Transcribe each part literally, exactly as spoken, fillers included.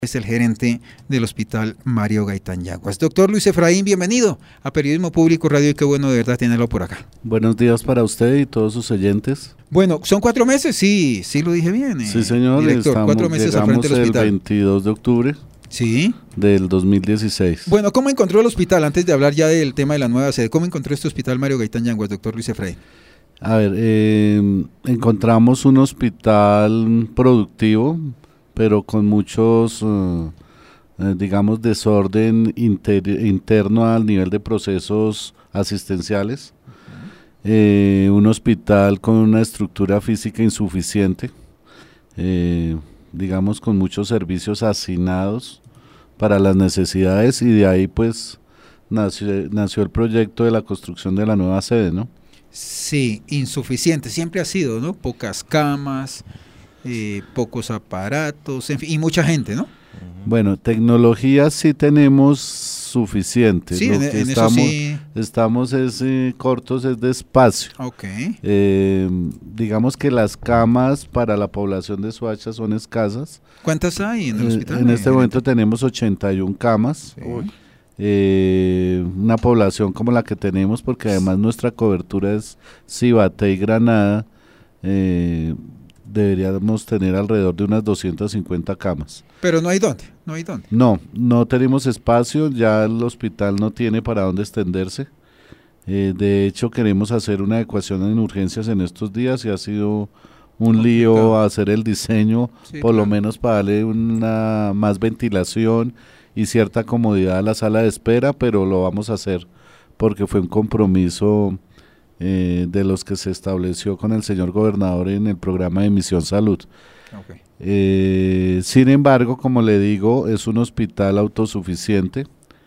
Es el gerente del Hospital Mario Gaitán Yaguas. Doctor Luis Efraín, bienvenido a Periodismo Público Radio y qué bueno de verdad tenerlo por acá. Buenos días para usted y todos sus oyentes. Bueno, ¿son cuatro meses? Sí, sí lo dije bien. Eh, sí, señor. Director, estamos, cuatro meses al frente del hospital. El veintidós de octubre ¿Sí? del dos mil dieciséis. Bueno, ¿cómo encontró el hospital? Antes de hablar ya del tema de la nueva sede, ¿cómo encontró este Hospital Mario Gaitán Yaguas, doctor Luis Efraín? A ver, eh, encontramos un hospital productivo, pero con muchos, uh, eh, digamos, desorden inter interno al nivel de procesos asistenciales. Eh, un hospital con una estructura física insuficiente, eh, digamos, con muchos servicios asignados para las necesidades, y de ahí pues nació, nació el proyecto de la construcción de la nueva sede, ¿no? Sí, insuficiente, siempre ha sido, ¿no? Pocas camas, eh, pocos aparatos, en fin, y mucha gente, ¿no? Bueno, tecnología sí tenemos suficiente. Sí, Lo en, que en estamos, eso sí. Estamos es, eh, cortos es de espacio. Ok. Eh, digamos que las camas para la población de Soacha son escasas. ¿Cuántas hay en el hospital? Eh, en este momento tenemos ochenta y una camas. Sí. Eh, una población como la que tenemos, porque además nuestra cobertura es Cibaté y Granada, eh, deberíamos tener alrededor de unas doscientas cincuenta camas. Pero no hay dónde, no hay dónde. No, no tenemos espacio, ya el hospital no tiene para dónde extenderse. Eh, de hecho, queremos hacer una adecuación en urgencias en estos días y ha sido un complicado lío hacer el diseño, sí, por claro. lo menos para darle una más ventilación y cierta comodidad a la sala de espera, pero lo vamos a hacer porque fue un compromiso eh, de los que se estableció con el señor gobernador en el programa de Misión Salud. Okay. Eh, sin embargo, como le digo, es un hospital autosuficiente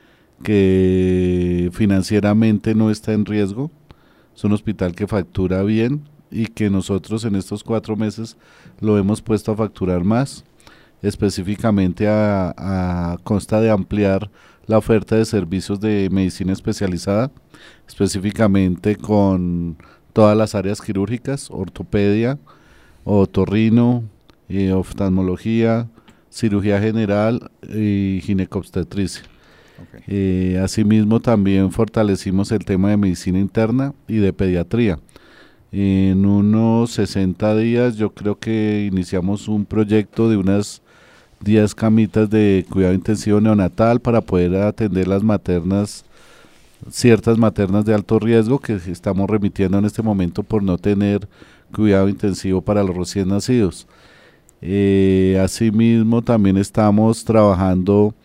que financieramente no está en riesgo, es un hospital que factura bien y que nosotros en estos cuatro meses lo hemos puesto a facturar más, específicamente a, a consta de ampliar la oferta de servicios de medicina especializada, específicamente con todas las áreas quirúrgicas, ortopedia, otorrino, eh, oftalmología, cirugía general y ginecobstetricia. Okay. Eh, asimismo también fortalecimos el tema de medicina interna y de pediatría. En unos sesenta días yo creo que iniciamos un proyecto de unas diez camitas de cuidado intensivo neonatal para poder atender las maternas, ciertas maternas de alto riesgo que estamos remitiendo en este momento por no tener cuidado intensivo para los recién nacidos. Eh, asimismo también estamos trabajando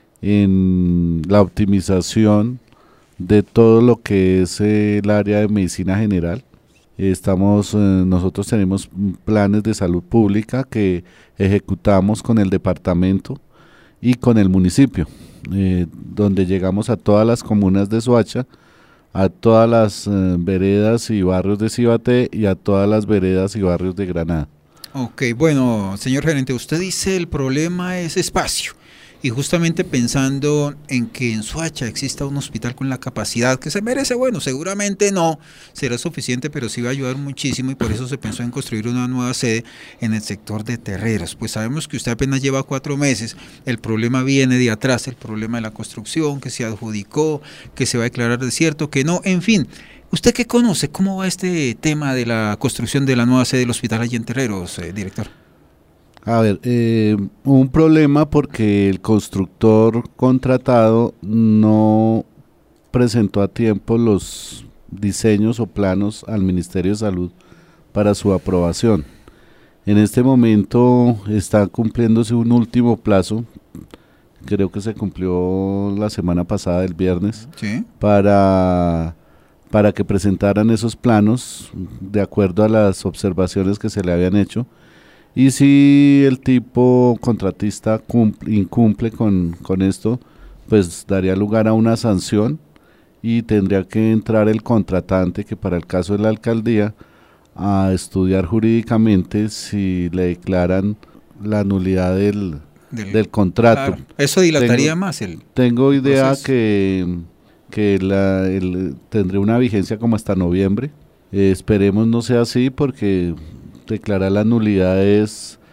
en la optimización de todo lo que es eh, el área de medicina general. Estamos, eh, nosotros tenemos planes de salud pública que ejecutamos con el departamento y con el municipio, eh, donde llegamos a todas las comunas de Soacha, a todas las eh, veredas y barrios de Cibaté y a todas las veredas y barrios de Granada. Ok, bueno, señor gerente, usted dice el problema es espacio. Y justamente pensando en que en Soacha exista un hospital con la capacidad que se merece, bueno, seguramente no será suficiente, pero sí va a ayudar muchísimo y por eso se pensó en construir una nueva sede en el sector de Terreros. Pues sabemos que usted apenas lleva cuatro meses, el problema viene de atrás, el problema de la construcción, que se adjudicó, que se va a declarar desierto, que no, en fin. ¿Usted qué conoce? ¿Cómo va este tema de la construcción de la nueva sede del hospital allí en Terreros, eh, director? A ver, eh, un problema porque el constructor contratado no presentó a tiempo los diseños o planos al Ministerio de Salud para su aprobación. En este momento está cumpliéndose un último plazo, creo que se cumplió la semana pasada, el viernes, ¿sí? para, para que presentaran esos planos de acuerdo a las observaciones que se le habían hecho. Y si el tipo contratista cumple, incumple con, con esto, pues daría lugar a una sanción y tendría que entrar el contratante, que para el caso de la alcaldía, a estudiar jurídicamente si le declaran la nulidad del, del, del contrato. Claro, eso dilataría tengo, más el Tengo idea proceso. que, que la, el, tendrá una vigencia como hasta noviembre. Eh, esperemos no sea así porque declarar la nulidad es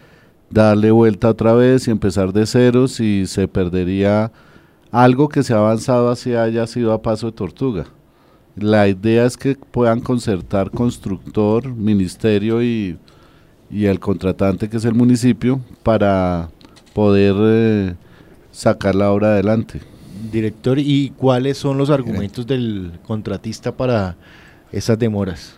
darle vuelta otra vez y empezar de ceros, y se perdería algo que se ha avanzado hacia haya sido a paso de tortuga. La idea es que puedan concertar constructor, ministerio y, y el contratante, que es el municipio, para poder eh, sacar la obra adelante. Director, ¿y cuáles son los argumentos del contratista para esas demoras?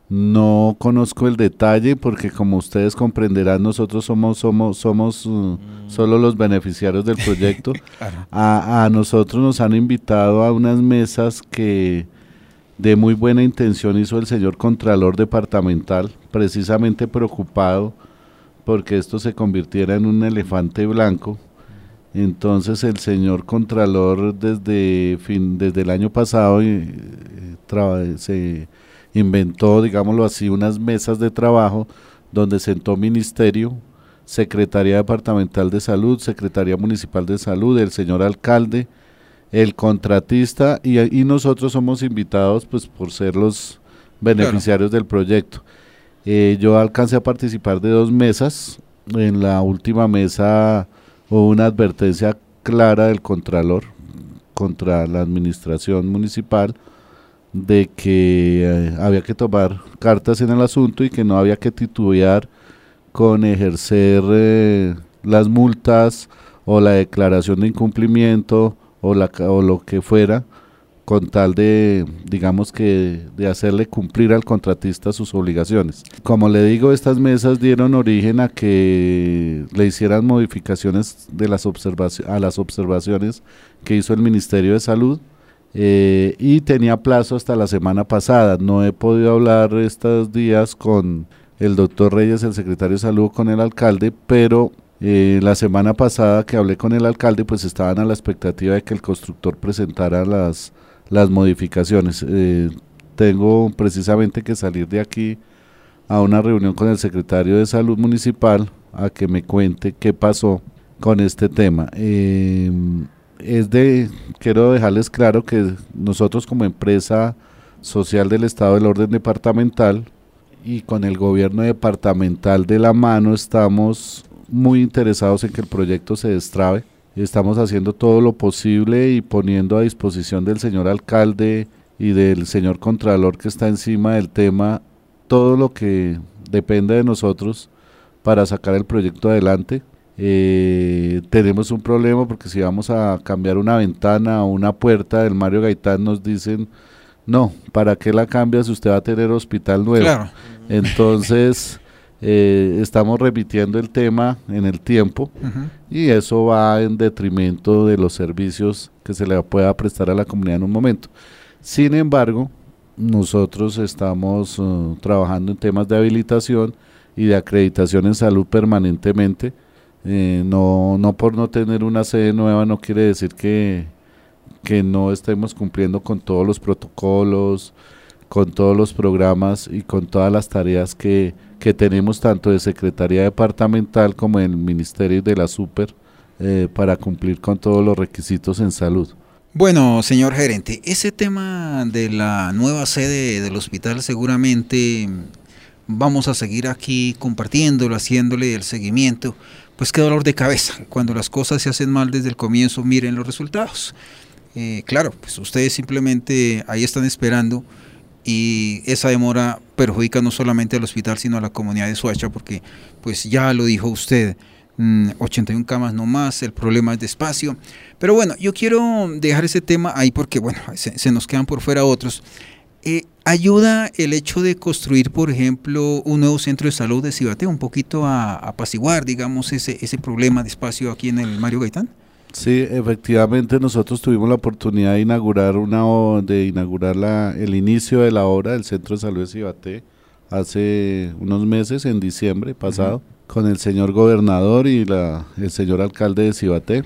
No conozco el detalle porque, como ustedes comprenderán, nosotros somos somos somos uh, mm. solo los beneficiarios del proyecto. Claro. a, a nosotros nos han invitado a unas mesas que de muy buena intención hizo el señor Contralor Departamental, precisamente preocupado porque esto se convirtiera en un elefante blanco. Entonces el señor Contralor desde, fin, desde el año pasado eh, tra- se inventó, digámoslo así, unas mesas de trabajo donde sentó Ministerio, Secretaría Departamental de Salud, Secretaría Municipal de Salud, el señor alcalde, el contratista y, y nosotros somos invitados pues por ser los beneficiarios claro. del proyecto. Eh, yo alcancé a participar de dos mesas. En la última mesa hubo una advertencia clara del Contralor contra la administración municipal de que eh, había que tomar cartas en el asunto y que no había que titubear con ejercer eh, las multas o la declaración de incumplimiento o, la, o lo que fuera, con tal de, digamos que, de hacerle cumplir al contratista sus obligaciones. Como le digo, estas mesas dieron origen a que le hicieran modificaciones de las observaci- a las observaciones que hizo el Ministerio de Salud. Eh, y tenía plazo hasta la semana pasada. No he podido hablar estos días con el doctor Reyes, el secretario de Salud, con el alcalde, pero eh, la semana pasada que hablé con el alcalde, pues estaban a la expectativa de que el constructor presentara las, las modificaciones. Eh, tengo precisamente que salir de aquí a una reunión con el secretario de Salud municipal a que me cuente qué pasó con este tema. Eh, Es de, quiero dejarles claro que nosotros, como empresa social del Estado del Orden Departamental y con el gobierno departamental de la mano, estamos muy interesados en que el proyecto se destrabe. Estamos haciendo todo lo posible y poniendo a disposición del señor alcalde y del señor contralor, que está encima del tema, todo lo que depende de nosotros para sacar el proyecto adelante. Eh, tenemos un problema porque si vamos a cambiar una ventana o una puerta del Mario Gaitán, nos dicen no, ¿para qué la cambia si usted va a tener hospital nuevo? Claro. Entonces eh, estamos repitiendo el tema en el tiempo. Uh-huh. Y eso va en detrimento de los servicios que se le pueda prestar a la comunidad en un momento. Sin embargo, nosotros estamos uh, trabajando en temas de habilitación y de acreditación en salud permanentemente. Eh, no, no por no tener una sede nueva no quiere decir que, que no estemos cumpliendo con todos los protocolos, con todos los programas y con todas las tareas que, que tenemos tanto de Secretaría Departamental como del Ministerio de la Super eh, para cumplir con todos los requisitos en salud. Bueno, señor gerente, ese tema de la nueva sede del hospital seguramente vamos a seguir aquí compartiéndolo, haciéndole el seguimiento. Pues qué dolor de cabeza, cuando las cosas se hacen mal desde el comienzo, miren los resultados. Eh, claro, pues ustedes simplemente ahí están esperando y esa demora perjudica no solamente al hospital, sino a la comunidad de Soacha, porque pues ya lo dijo usted, mmm, ochenta y una camas no más, el problema es de espacio. Pero bueno, yo quiero dejar ese tema ahí porque bueno, se, se nos quedan por fuera otros. Eh, ¿Ayuda el hecho de construir, por ejemplo, un nuevo centro de salud de Cibaté un poquito a, a apaciguar, digamos, ese, ese problema de espacio aquí en el Mario Gaitán? Sí, efectivamente nosotros tuvimos la oportunidad de inaugurar una de inaugurar la, el inicio de la obra del centro de salud de Cibaté hace unos meses, en diciembre pasado, uh-huh. con el señor gobernador y la, el señor alcalde de Cibaté,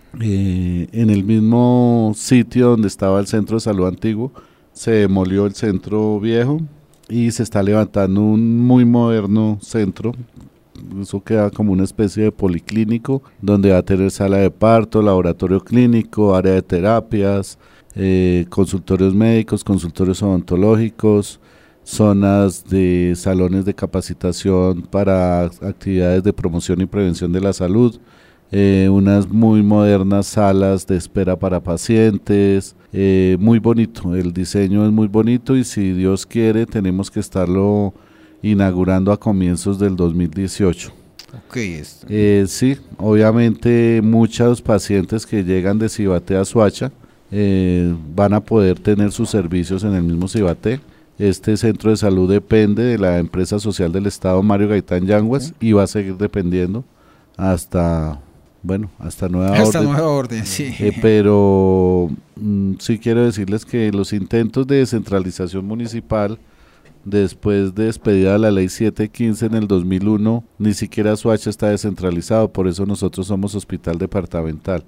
eh, en el mismo sitio donde estaba el centro de salud antiguo. Se demolió el centro viejo y se está levantando un muy moderno centro. Eso queda como una especie de policlínico donde va a tener sala de parto, laboratorio clínico, área de terapias, eh, consultorios médicos, consultorios odontológicos, zonas de salones de capacitación para actividades de promoción y prevención de la salud, eh, unas muy modernas salas de espera para pacientes, eh, muy bonito, el diseño es muy bonito y si Dios quiere tenemos que estarlo inaugurando a comienzos del dos mil dieciocho. Okay, eh, sí, obviamente muchos pacientes que llegan de Cibaté a Soacha eh, van a poder tener sus servicios en el mismo Cibaté. Este centro de salud depende de la empresa social del Estado Mario Gaitán Yanguas y va a seguir dependiendo hasta, bueno, hasta nueva hasta orden. nueva orden, sí. Eh, pero mm, sí quiero decirles que los intentos de descentralización municipal después de despedida la ley setecientos quince en el dos mil uno, ni siquiera Soacha está descentralizado, por eso nosotros somos hospital departamental.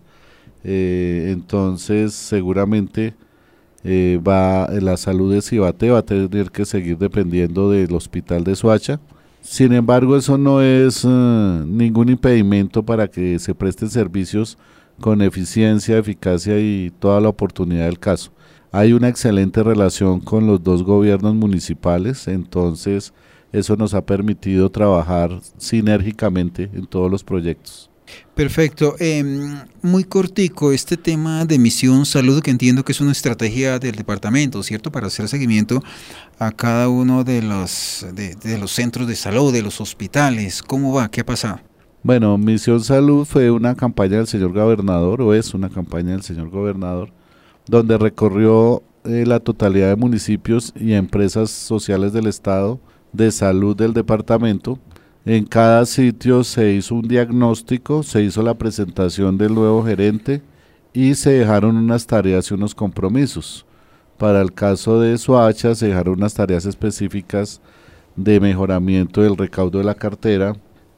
Eh, entonces seguramente eh, va la salud de Cibaté va a tener que seguir dependiendo del hospital de Soacha. Sin embargo, eso no es uh, ningún impedimento para que se presten servicios con eficiencia, eficacia y toda la oportunidad del caso. Hay una excelente relación con los dos gobiernos municipales, entonces eso nos ha permitido trabajar sinérgicamente en todos los proyectos. Perfecto. Eh, muy cortico, este tema de Misión Salud, que entiendo que es una estrategia del departamento, ¿cierto? Para hacer seguimiento a cada uno de los, de, de los centros de salud, de los hospitales. ¿Cómo va? ¿Qué ha pasado? Bueno, Misión Salud fue una campaña del señor gobernador, o es una campaña del señor gobernador, donde recorrió eh, la totalidad de municipios y empresas sociales del Estado de salud del departamento. En cada sitio se hizo un diagnóstico, se hizo la presentación del nuevo gerente y se dejaron unas tareas y unos compromisos. Para el caso de Soacha se dejaron unas tareas específicas de mejoramiento del recaudo de la cartera,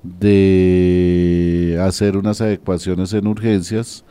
de hacer unas adecuaciones en urgencias,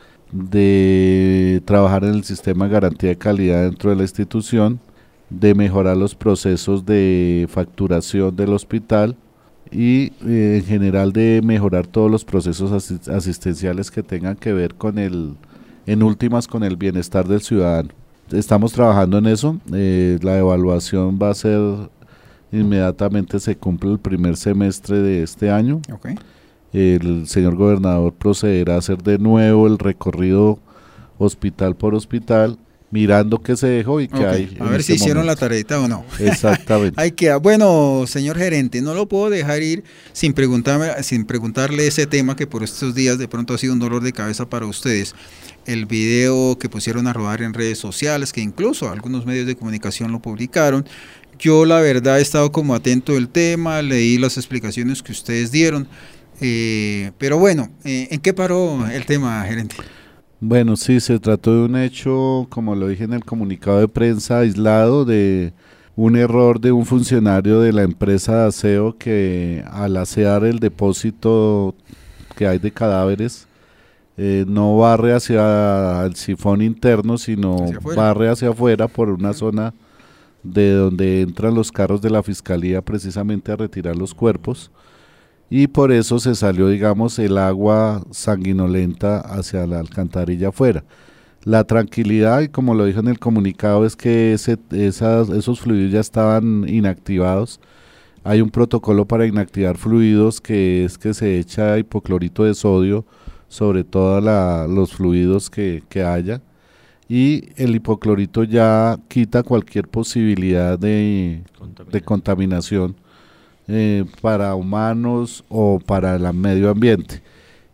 de trabajar en el sistema de garantía de calidad dentro de la institución, de mejorar los procesos de facturación del hospital y eh, en general de mejorar todos los procesos asist asistenciales que tengan que ver con el, en últimas, con el bienestar del ciudadano. Estamos trabajando en eso, eh, la evaluación va a ser inmediatamente se cumple el primer semestre de este año. Okay. El señor gobernador procederá a hacer de nuevo el recorrido hospital por hospital, mirando qué se dejó y qué okay. hay. A ver este si momento. Hicieron la tareita o no. Exactamente. Hay que, bueno, señor gerente, no lo puedo dejar ir sin preguntarme, sin preguntarle ese tema que por estos días de pronto ha sido un dolor de cabeza para ustedes. El video que pusieron a rodar en redes sociales, que incluso algunos medios de comunicación lo publicaron. Yo la verdad he estado como atento del tema, leí las explicaciones que ustedes dieron. Eh, pero bueno, eh, ¿en qué paró el tema, gerente? Bueno, sí, se trató de un hecho, como lo dije en el comunicado de prensa, aislado de un error de un funcionario de la empresa de aseo que al asear el depósito que hay de cadáveres, eh, no barre hacia el sifón interno, sino hacia barre hacia afuera por una zona de donde entran los carros de la fiscalía precisamente a retirar los cuerpos. Y por eso se salió, digamos, el agua sanguinolenta hacia la alcantarilla afuera. La tranquilidad, y como lo dijo en el comunicado, es que ese, esas, esos fluidos ya estaban inactivados. Hay un protocolo para inactivar fluidos que es que se echa hipoclorito de sodio sobre todos los fluidos que, que haya. Y el hipoclorito ya quita cualquier posibilidad de contaminación. De contaminación Eh, para humanos o para el medio ambiente.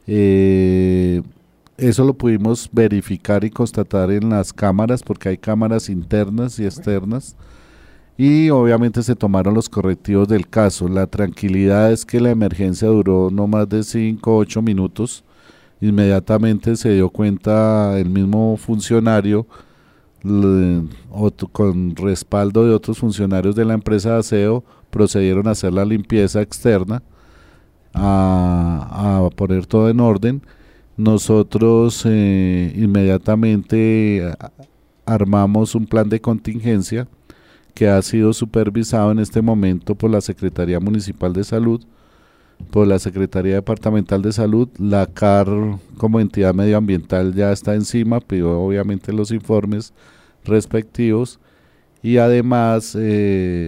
Eh, eso lo pudimos verificar y constatar en las cámaras, porque hay cámaras internas y externas, y obviamente se tomaron los correctivos del caso. La tranquilidad es que la emergencia duró no más de cinco o ocho minutos. Inmediatamente se dio cuenta el mismo funcionario, le, otro, con respaldo de otros funcionarios de la empresa de aseo, procedieron a hacer la limpieza externa, a, a poner todo en orden. Nosotros eh, inmediatamente armamos un plan de contingencia que ha sido supervisado en este momento por la Secretaría Municipal de Salud, por la Secretaría Departamental de Salud. La C A R como entidad medioambiental ya está encima, pidió obviamente los informes respectivos y además eh,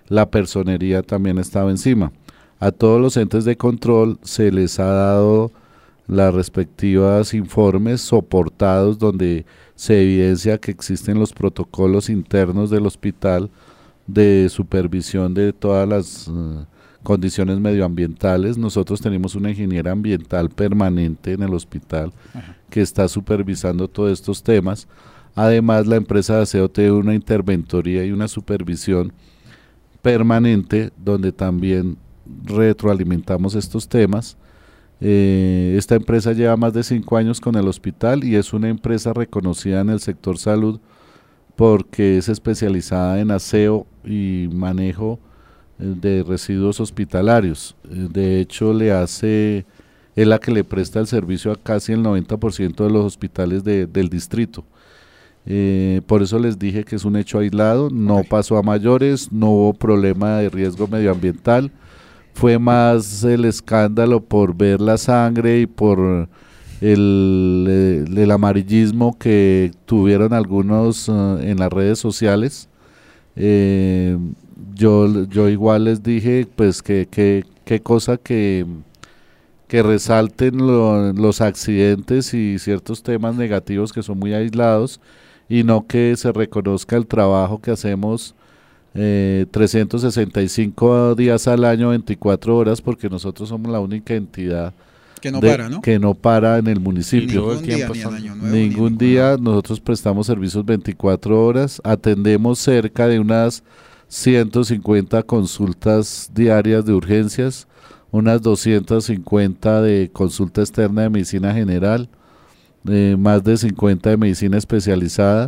la personería también estaba encima. A todos los entes de control se les ha dado las respectivas informes soportados donde se evidencia que existen los protocolos internos del hospital de supervisión de todas las uh, condiciones medioambientales. Nosotros tenemos una ingeniera ambiental permanente en el hospital Ajá. que está supervisando todos estos temas. Además, la empresa de aseo tiene una interventoría y una supervisión permanente donde también retroalimentamos estos temas. Eh, esta empresa lleva más de cinco años con el hospital y es una empresa reconocida en el sector salud porque es especializada en aseo y manejo eh, de residuos hospitalarios. Eh, de hecho, le hace, es la que le presta el servicio a casi el noventa por ciento de los hospitales de, del distrito. Eh, por eso les dije que es un hecho aislado, no okay. pasó a mayores, no hubo problema de riesgo medioambiental. Fue más el escándalo por ver la sangre y por el, el, el amarillismo que tuvieron algunos uh, en las redes sociales. Eh, yo, yo igual les dije pues que, que, que cosa que, que resalten lo, los accidentes y ciertos temas negativos que son muy aislados y no que se reconozca el trabajo que hacemos Eh, trescientos sesenta y cinco días al año, veinticuatro horas, porque nosotros somos la única entidad que no de, para, ¿no? que no para en el municipio. Ningún día, ni en Año Nuevo, Ningún ni día, nosotros prestamos servicios veinticuatro horas, atendemos cerca de unas ciento cincuenta consultas diarias de urgencias, unas doscientas cincuenta de consulta externa de medicina general, eh, más de cincuenta de medicina especializada,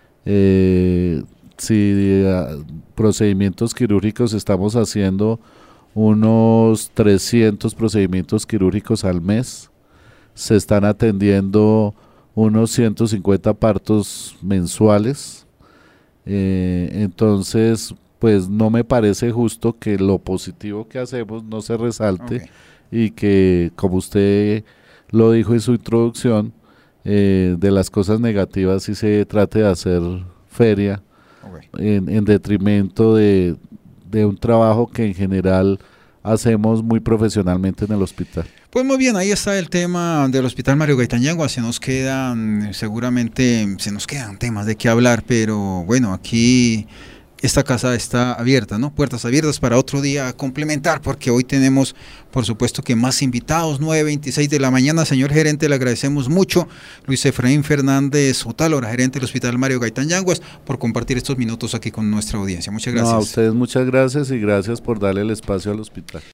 eh, si uh, procedimientos quirúrgicos estamos haciendo unos trescientos procedimientos quirúrgicos al mes, se están atendiendo unos ciento cincuenta partos mensuales, eh, entonces pues no me parece justo que lo positivo que hacemos no se resalte okay. y que, como usted lo dijo en su introducción, eh, de las cosas negativas sí se trate de hacer feria okay. en, en detrimento de, de un trabajo que en general hacemos muy profesionalmente en el hospital. Pues muy bien, ahí está el tema del Hospital Mario Gaitán Yanguas. Se nos quedan, seguramente se nos quedan temas de qué hablar, pero bueno, aquí esta casa está abierta, ¿no? Puertas abiertas para otro día a complementar, porque hoy tenemos, por supuesto, que más invitados, nueve veintiséis de la mañana. Señor gerente, le agradecemos mucho, Luis Efraín Fernández Otálora, gerente del Hospital Mario Gaitán Yanguas, por compartir estos minutos aquí con nuestra audiencia. Muchas gracias. No, a ustedes muchas gracias y gracias por darle el espacio al hospital.